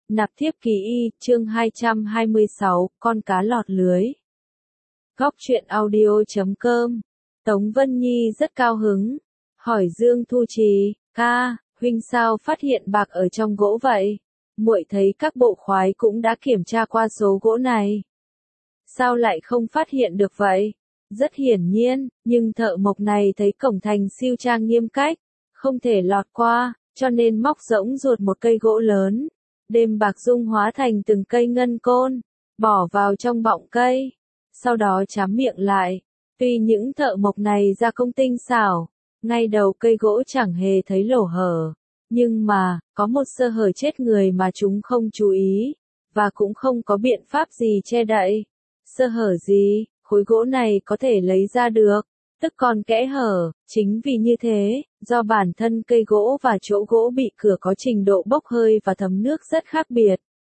Nạp thiếp ký y, chương 226, con cá lọt lưới. Góc truyện audio.com. Tống Vân Nhi rất cao hứng, hỏi Dương Thu Trì, ca, huynh sao phát hiện bạc ở trong gỗ vậy? Muội thấy các bộ khoái cũng đã kiểm tra qua số gỗ này. Sao lại không phát hiện được vậy? Rất hiển nhiên, nhưng thợ mộc này thấy cổng thành siêu trang nghiêm cách, không thể lọt qua, cho nên móc rỗng ruột một cây gỗ lớn. Đêm bạc dung hóa thành từng cây ngân côn, bỏ vào trong bọng cây, sau đó chám miệng lại. Tuy những thợ mộc này gia công tinh xảo, ngay đầu cây gỗ chẳng hề thấy lỗ hở, nhưng mà, có một sơ hở chết người mà chúng không chú ý, và cũng không có biện pháp gì che đậy. Sơ hở gì, khối gỗ này có thể lấy ra được, tức còn kẽ hở, chính vì như thế, do bản thân cây gỗ và chỗ gỗ bị cưa có trình độ bốc hơi và thấm nước rất khác biệt.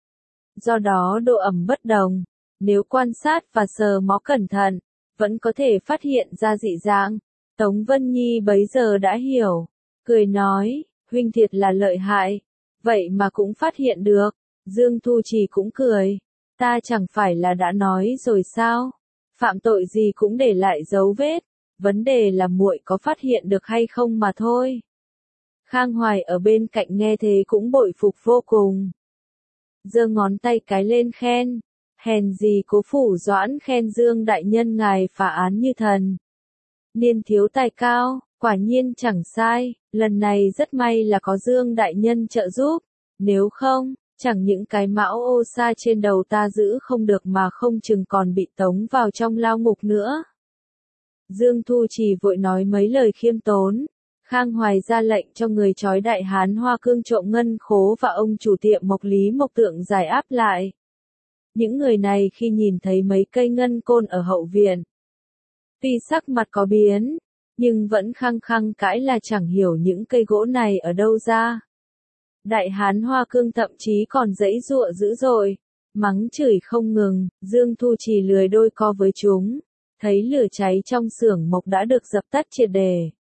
Do đó độ ẩm bất đồng, nếu quan sát và sờ mó cẩn thận, vẫn có thể phát hiện ra dị dạng. Tống Vân Nhi bấy giờ đã hiểu, cười nói, huynh thiệt là lợi hại, vậy mà cũng phát hiện được. Dương Thu Trì cũng cười, ta chẳng phải là đã nói rồi sao, phạm tội gì cũng để lại dấu vết. Vấn đề là muội có phát hiện được hay không mà thôi. Khang Hoài ở bên cạnh nghe thế cũng bội phục vô cùng. Giơ ngón tay cái lên khen, hèn gì Cố Phủ Doãn khen Dương đại nhân ngài phá án như thần. Niên thiếu tài cao, quả nhiên chẳng sai, lần này rất may là có Dương đại nhân trợ giúp, nếu không, chẳng những cái mão ô sa trên đầu ta giữ không được mà không chừng còn bị tống vào trong lao ngục nữa. Dương Thu Trì vội nói mấy lời khiêm tốn. Khang Hoài ra lệnh cho người trói Đại Hán Hoa Cương trộm ngân khố và ông chủ tiệm Mộc Lý Mộc Tượng giải áp lại. Những người này khi nhìn thấy mấy cây ngân côn ở hậu viện, tuy sắc mặt có biến, nhưng vẫn khăng khăng cãi là chẳng hiểu những cây gỗ này ở đâu ra. Đại Hán Hoa Cương thậm chí còn giãy giụa dữ dội, mắng chửi không ngừng. Dương Thu Trì lười đôi co với chúng. Thấy lửa cháy trong xưởng mộc đã được dập tắt triệt để,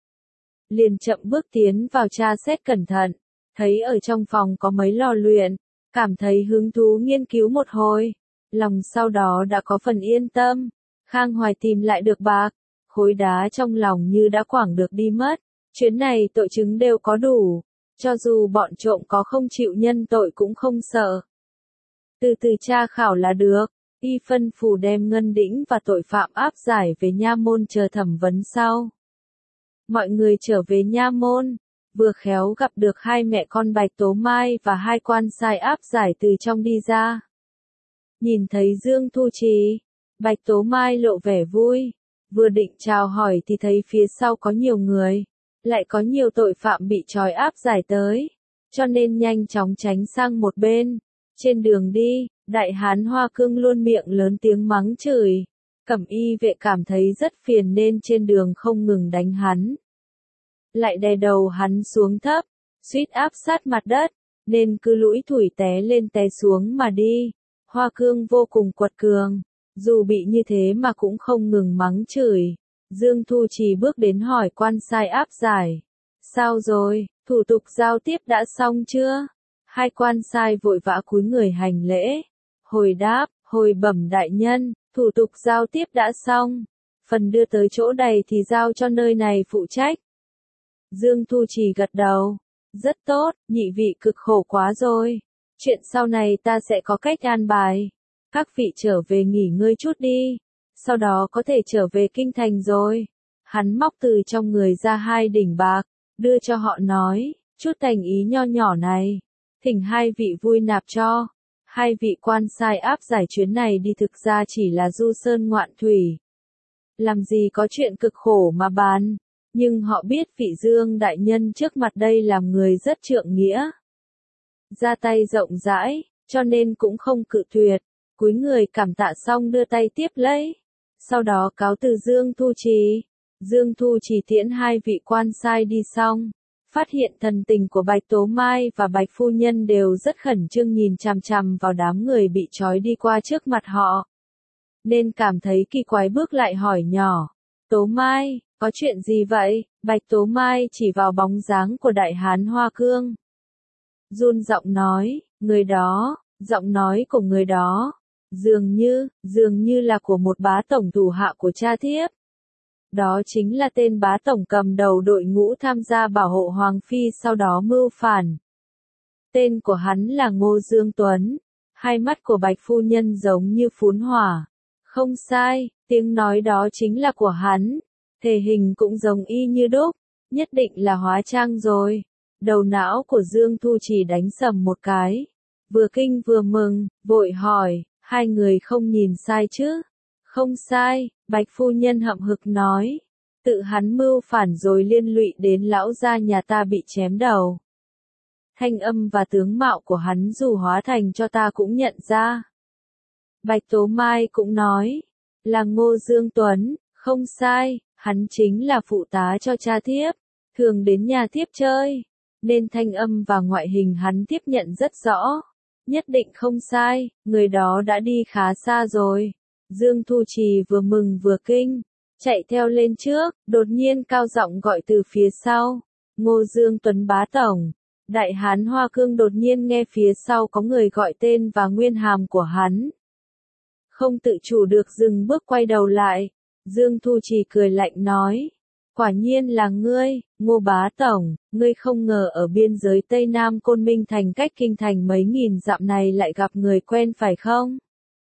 liền chậm bước tiến vào tra xét cẩn thận, thấy ở trong phòng có mấy lò luyện, cảm thấy hứng thú nghiên cứu một hồi, lòng sau đó đã có phần yên tâm. Khang Hoài tìm lại được bạc, khối đá trong lòng như đã quẳng được đi mất, chuyến này tội chứng đều có đủ, cho dù bọn trộm có không chịu nhân tội cũng không sợ. Từ từ tra khảo là được. Y phân phù đem Ngân Đĩnh và tội phạm áp giải về nha môn chờ thẩm vấn sau. Mọi người trở về nha môn, vừa khéo gặp được hai mẹ con Bạch Tố Mai và hai quan sai áp giải từ trong đi ra. Nhìn thấy Dương Thu Trì, Bạch Tố Mai lộ vẻ vui, vừa định chào hỏi thì thấy phía sau có nhiều người, lại có nhiều tội phạm bị trói áp giải tới, cho nên nhanh chóng tránh sang một bên. Trên đường đi, Đại Hán Hoa Cương luôn miệng lớn tiếng mắng chửi, Cẩm y vệ cảm thấy rất phiền nên trên đường không ngừng đánh hắn. Lại đè đầu hắn xuống thấp, suýt áp sát mặt đất, nên cứ lũi thủi té lên té xuống mà đi. Hoa Cương vô cùng quật cường, dù bị như thế mà cũng không ngừng mắng chửi. Dương Thu Trì bước đến hỏi quan sai áp giải, sao rồi, thủ tục giao tiếp đã xong chưa? Hai quan sai vội vã cúi người hành lễ, hồi đáp, hồi bẩm đại nhân, thủ tục giao tiếp đã xong, phần đưa tới chỗ này thì giao cho nơi này phụ trách. Dương Thu Trì gật đầu, rất tốt, nhị vị cực khổ quá rồi, chuyện sau này ta sẽ có cách an bài, các vị trở về nghỉ ngơi chút đi, sau đó có thể trở về kinh thành rồi. Hắn móc từ trong người ra hai đỉnh bạc, đưa cho họ nói, chút thành ý nho nhỏ này, thỉnh hai vị vui nạp cho. Hai vị quan sai áp giải chuyến này đi thực ra chỉ là du sơn ngoạn thủy. Làm gì có chuyện cực khổ mà bàn, nhưng họ biết vị Dương đại nhân trước mặt đây làm người rất trượng nghĩa. Ra tay rộng rãi, cho nên cũng không cự tuyệt, cúi người cảm tạ xong đưa tay tiếp lấy. Sau đó cáo từ Dương Thu Trì. Dương Thu Trì tiễn hai vị quan sai đi xong. Phát hiện thần tình của Bạch Tố Mai và Bạch Phu Nhân đều rất khẩn trương nhìn chằm chằm vào đám người bị trói đi qua trước mặt họ. Nên cảm thấy kỳ quái bước lại hỏi nhỏ, Tố Mai, có chuyện gì vậy? Bạch Tố Mai chỉ vào bóng dáng của Đại Hán Hoa Cương. Run giọng nói, Người đó, giọng nói của người đó, dường như là của một bá tổng thủ hạ của cha thiếp. Đó chính là tên bá tổng cầm đầu đội ngũ tham gia bảo hộ Hoàng Phi sau đó mưu phản. Tên của hắn là Ngô Dương Tuấn. Hai mắt của Bạch phu nhân giống như phún hỏa. Không sai, tiếng nói đó chính là của hắn. Thể hình cũng giống y như đúc, nhất định là hóa trang rồi. Đầu não của Dương Thu Trì đánh sầm một cái. Vừa kinh vừa mừng, vội hỏi, hai người không nhìn sai chứ? Không sai, Bạch phu nhân hậm hực nói. Tự hắn mưu phản rồi liên lụy đến lão gia nhà ta bị chém đầu. Thanh âm và tướng mạo của hắn dù hóa thành cho ta cũng nhận ra. Bạch Tố Mai cũng nói, là Ngô Dương Tuấn, không sai, hắn chính là phụ tá cho cha thiếp, thường đến nhà thiếp chơi, nên thanh âm và ngoại hình hắn tiếp nhận rất rõ. Nhất định không sai, người đó đã đi khá xa rồi. Dương Thu Trì vừa mừng vừa kinh, chạy theo lên trước, đột nhiên cao giọng gọi từ phía sau, Ngô Dương Tuấn bá tổng. Đại hán Hoa Cương đột nhiên nghe phía sau có người gọi tên và nguyên hàm của hắn. Không tự chủ được dừng bước quay đầu lại. Dương Thu Trì cười lạnh nói. Quả nhiên là ngươi, Ngô bá tổng, ngươi không ngờ ở biên giới Tây Nam Côn Minh thành cách kinh thành mấy nghìn dặm này lại gặp người quen phải không?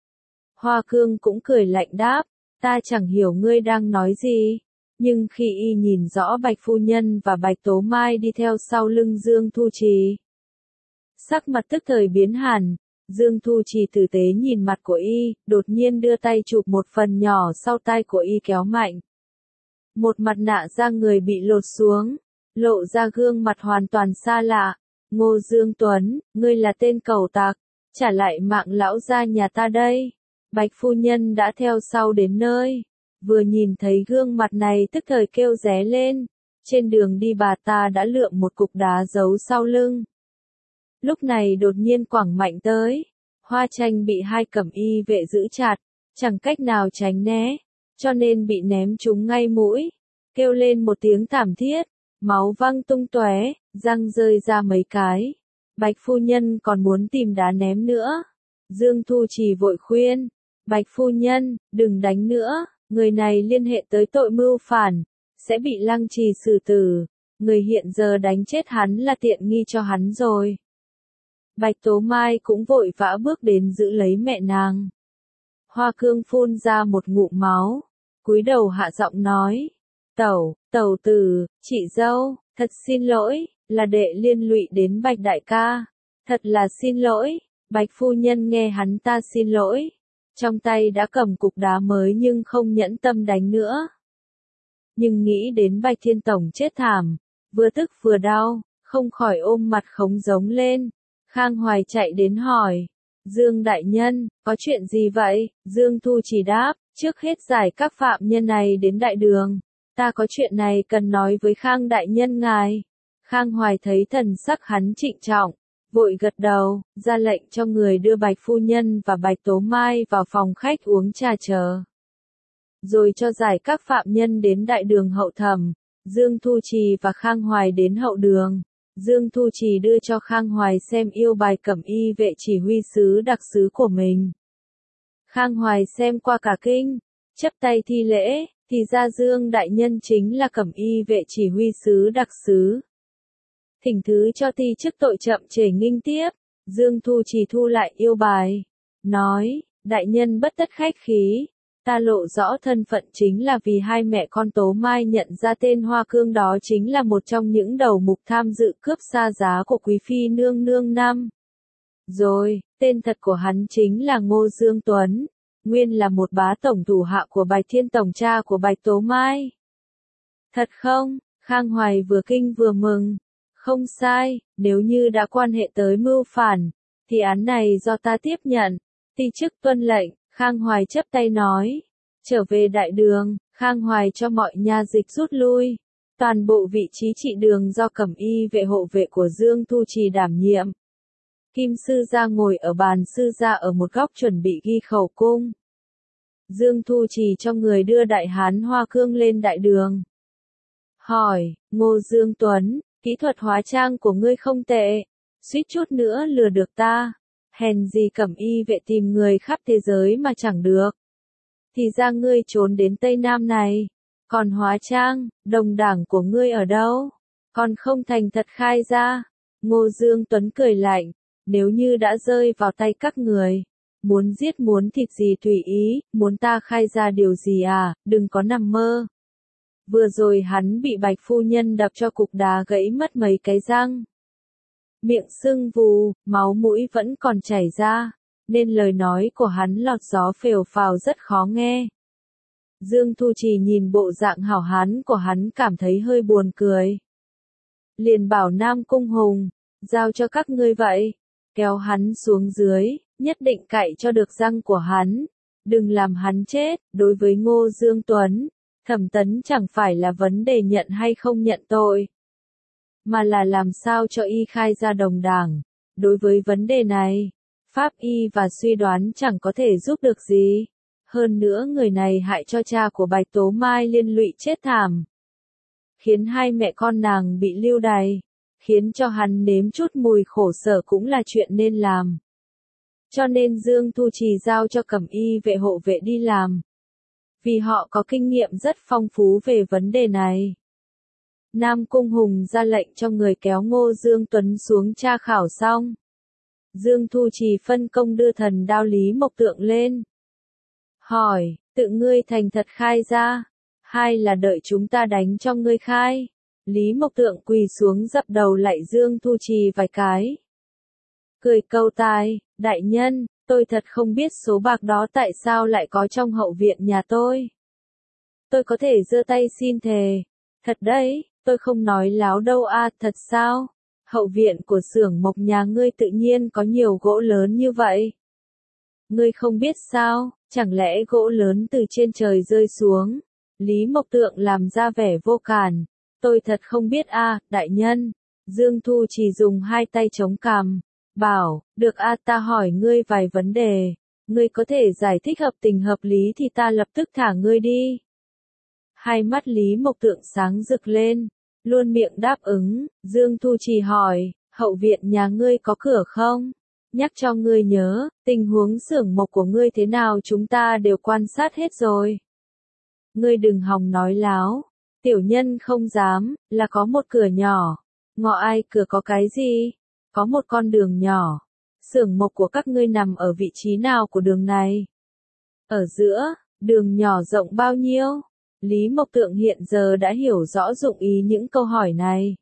Hoa Cương cũng cười lạnh đáp, ta chẳng hiểu ngươi đang nói gì. Nhưng khi y nhìn rõ Bạch phu nhân và Bạch Tố Mai đi theo sau lưng Dương Thu Trì, sắc mặt tức thời biến hẳn. Dương Thu Trì tử tế nhìn mặt của y, đột nhiên đưa tay chụp một phần nhỏ sau tai của y kéo mạnh. Một mặt nạ da người bị lột xuống, lộ ra gương mặt hoàn toàn xa lạ. Ngô Dương Tuấn, ngươi là tên cẩu tặc, trả lại mạng lão gia nhà ta đây. Bạch phu nhân đã theo sau đến nơi. Vừa nhìn thấy gương mặt này tức thời kêu ré lên. Trên đường đi bà ta đã lượm một cục đá giấu sau lưng. Lúc này đột nhiên quẳng mạnh tới. Hoa Tranh bị hai cẩm y vệ giữ chặt, chẳng cách nào tránh né, cho nên bị ném trúng ngay mũi. Kêu lên một tiếng thảm thiết, máu văng tung tóe, răng rơi ra mấy cái. Bạch phu nhân còn muốn tìm đá ném nữa. Dương Thu Trì vội khuyên, Bạch phu nhân, đừng đánh nữa. Người này liên hệ tới tội mưu phản, sẽ bị lăng trì xử tử. Người hiện giờ đánh chết hắn là tiện nghi cho hắn rồi. Bạch Tố Mai cũng vội vã bước đến giữ lấy mẹ nàng. Hoa Cương phun ra một ngụm máu, cúi đầu hạ giọng nói. Tẩu tử, chị dâu, thật xin lỗi, là đệ liên lụy đến Bạch đại ca. Thật là xin lỗi. Bạch phu nhân nghe hắn ta xin lỗi. Trong tay đã cầm cục đá mới nhưng không nhẫn tâm đánh nữa. Nhưng nghĩ đến Bạch Thiên Tổng chết thảm, vừa tức vừa đau, không khỏi ôm mặt khống giống lên. Khang Hoài chạy đến hỏi, Dương đại nhân, có chuyện gì vậy? Dương Thu Trì đáp, trước hết giải các phạm nhân này đến đại đường. Ta có chuyện này cần nói với Khang đại nhân ngài. Khang Hoài thấy thần sắc hắn trịnh trọng, vội gật đầu, ra lệnh cho người đưa Bạch phu nhân và Bạch Tố Mai vào phòng khách uống trà chờ. Rồi cho giải các phạm nhân đến đại đường hậu thẩm. Dương Thu Trì và Khang Hoài đến hậu đường. Dương Thu Trì đưa cho Khang Hoài xem yêu bài cẩm y vệ chỉ huy sứ đặc sứ của mình. Khang Hoài xem qua cả kinh, chắp tay thi lễ, thì ra Dương đại nhân chính là cẩm y vệ chỉ huy sứ đặc sứ. Thỉnh thứ cho ti chức tội chậm trễ nghinh tiếp. Dương Thu Trì thu lại yêu bài, nói, đại nhân bất tất khách khí. Ta lộ rõ thân phận chính là vì hai mẹ con Tố Mai nhận ra tên Hoa Cương đó chính là một trong những đầu mục tham dự cướp xa giá của Quý Phi nương nương năm. Rồi, tên thật của hắn chính là Ngô Dương Tuấn, nguyên là một bá tổng thủ hạ của Bạch Thiên Tổng cha của Bạch Tố Mai. Thật không? Khang Hoài vừa kinh vừa mừng. Không sai, nếu như đã quan hệ tới mưu phản, thì án này do ta tiếp nhận. Ti chức tuân lệnh. Khang Hoài chắp tay nói, trở về đại đường, Khang Hoài cho mọi nha dịch rút lui. Toàn bộ vị trí trị đường do cẩm y vệ hộ vệ của Dương Thu Trì đảm nhiệm. Kim sư gia ngồi ở bàn sư gia ở một góc chuẩn bị ghi khẩu cung. Dương Thu Trì cho người đưa đại hán Hoa Cương lên đại đường. Hỏi, Ngô Dương Tuấn, kỹ thuật hóa trang của ngươi không tệ. suýt chút nữa lừa được ta. Hèn gì Cẩm Y vệ tìm người khắp thế giới mà chẳng được. Thì ra ngươi trốn đến Tây Nam này. Còn hóa trang, đồng đảng của ngươi ở đâu? Còn không thành thật khai ra. Ngô Dương Tuấn cười lạnh, nếu như đã rơi vào tay các người, muốn giết muốn thịt gì tùy ý, muốn ta khai ra điều gì à, đừng có nằm mơ. Vừa rồi hắn bị Bạch phu nhân đập cho cục đá gãy mất mấy cái răng. Miệng sưng vù, máu mũi vẫn còn chảy ra, nên lời nói của hắn lọt gió phều phào rất khó nghe. Dương Thu Trì nhìn bộ dạng hảo hán của hắn cảm thấy hơi buồn cười. Liền bảo Nam Cung Hùng, giao cho các ngươi vậy, kéo hắn xuống dưới, nhất định cạy cho được răng của hắn, đừng làm hắn chết. Đối với Ngô Dương Tuấn, Thẩm Tấn chẳng phải là vấn đề nhận hay không nhận tội, mà là làm sao cho y khai ra đồng đảng. Đối với vấn đề này, pháp y và suy đoán chẳng có thể giúp được gì. Hơn nữa người này hại cho cha của Bạch Tố Mai liên lụy chết thảm, khiến hai mẹ con nàng bị lưu đày, khiến cho hắn nếm chút mùi khổ sở cũng là chuyện nên làm. Cho nên Dương Thu Trì giao cho Cẩm Y vệ hộ vệ đi làm, vì họ có kinh nghiệm rất phong phú về vấn đề này. Nam Cung Hùng ra lệnh cho người kéo Ngô Dương Tuấn xuống tra khảo xong. Dương Thu Trì phân công đưa thần đao Lý Mộc Tượng lên. Hỏi, tự ngươi thành thật khai ra, hay là đợi chúng ta đánh cho ngươi khai? Lý Mộc Tượng quỳ xuống dập đầu lạy Dương Thu Trì vài cái. Cười câu tai, đại nhân, tôi thật không biết số bạc đó tại sao lại có trong hậu viện nhà tôi. Tôi có thể giơ tay xin thề. Thật đấy, tôi không nói láo đâu à, thật sao? Hậu viện của xưởng Mộc nhà ngươi tự nhiên có nhiều gỗ lớn như vậy. Ngươi không biết sao, chẳng lẽ gỗ lớn từ trên trời rơi xuống? Lý Mộc Tượng làm ra vẻ vô cản. Tôi thật không biết à, đại nhân. Dương Thu chỉ dùng hai tay chống cằm, bảo, được à, ta hỏi ngươi vài vấn đề. Ngươi có thể giải thích hợp tình hợp lý thì ta lập tức thả ngươi đi. Hai mắt Lý Mộc Tượng sáng rực lên, luôn miệng đáp ứng. Dương Thu chỉ hỏi, hậu viện nhà ngươi có cửa không? Nhắc cho ngươi nhớ, tình huống xưởng mộc của ngươi thế nào chúng ta đều quan sát hết rồi. Ngươi đừng hòng nói láo, tiểu nhân không dám, là có một cửa nhỏ. Ngọ ai cửa có cái gì? Có một con đường nhỏ. Xưởng mộc của các ngươi nằm ở vị trí nào của đường này? Ở giữa, đường nhỏ rộng bao nhiêu? Lý Mộc Tượng hiện giờ đã hiểu rõ dụng ý những câu hỏi này.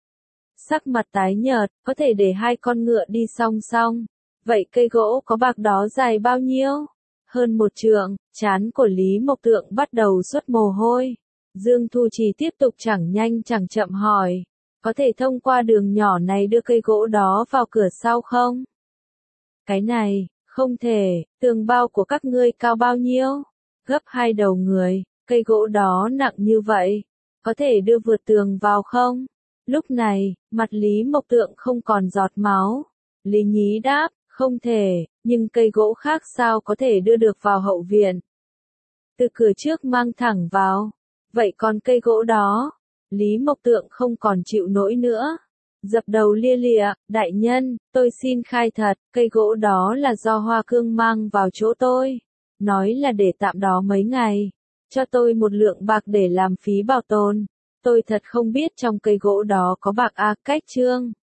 Sắc mặt tái nhợt, có thể để hai con ngựa đi song song. Vậy cây gỗ có bạc đó dài bao nhiêu? Hơn 1 trượng, trán của Lý Mộc Tượng bắt đầu xuất mồ hôi. Dương Thu Trì tiếp tục chẳng nhanh chẳng chậm hỏi, có thể thông qua đường nhỏ này đưa cây gỗ đó vào cửa sau không? Cái này, không thể, tường bao của các ngươi cao bao nhiêu? Gấp 2 đầu người, cây gỗ đó nặng như vậy, có thể đưa vượt tường vào không? Lúc này, mặt Lý Mộc Tượng không còn giọt máu. Lý Nhí đáp, không thể, nhưng cây gỗ khác sao có thể đưa được vào hậu viện? Từ cửa trước mang thẳng vào. Vậy còn cây gỗ đó? Lý Mộc Tượng không còn chịu nổi nữa. Dập đầu lia lịa, đại nhân, tôi xin khai thật, cây gỗ đó là do Hoa Cương mang vào chỗ tôi. Nói là để tạm đó mấy ngày. Cho tôi 1 lượng bạc để làm phí bảo tồn. Tôi thật không biết trong cây gỗ đó có bạc à, cách trương.